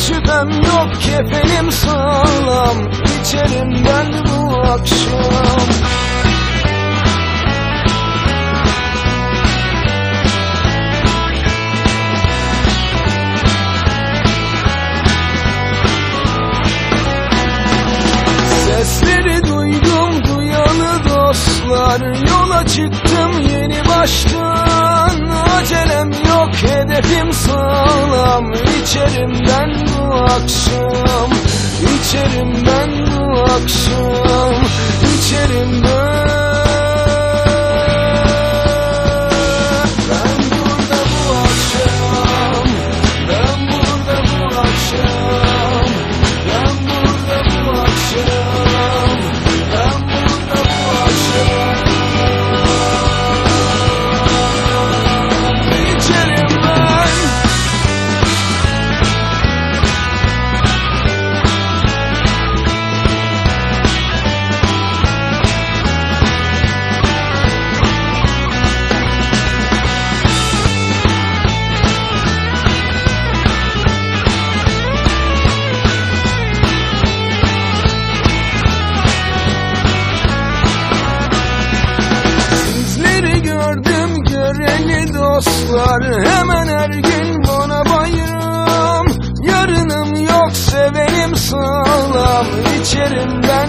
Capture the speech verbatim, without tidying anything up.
şüphem yok, kefenim sağlam, içerim ben bu akşam. Sesleri duydum duyalı dostlar, yola çıktım yeni baştan. Acelem yok, hedefim sağlam, içerim ben bu akşam. İçerim ben bu akşam, içerim ben. Ben burada bu akşam, ben burada bu akşam, ben burada bu akşam, ben burada bu akşam. İçerim ben. Göreli dostlar, hemen her gün bana bayram. Yarınım yok, sevenim sağlam, içerim ben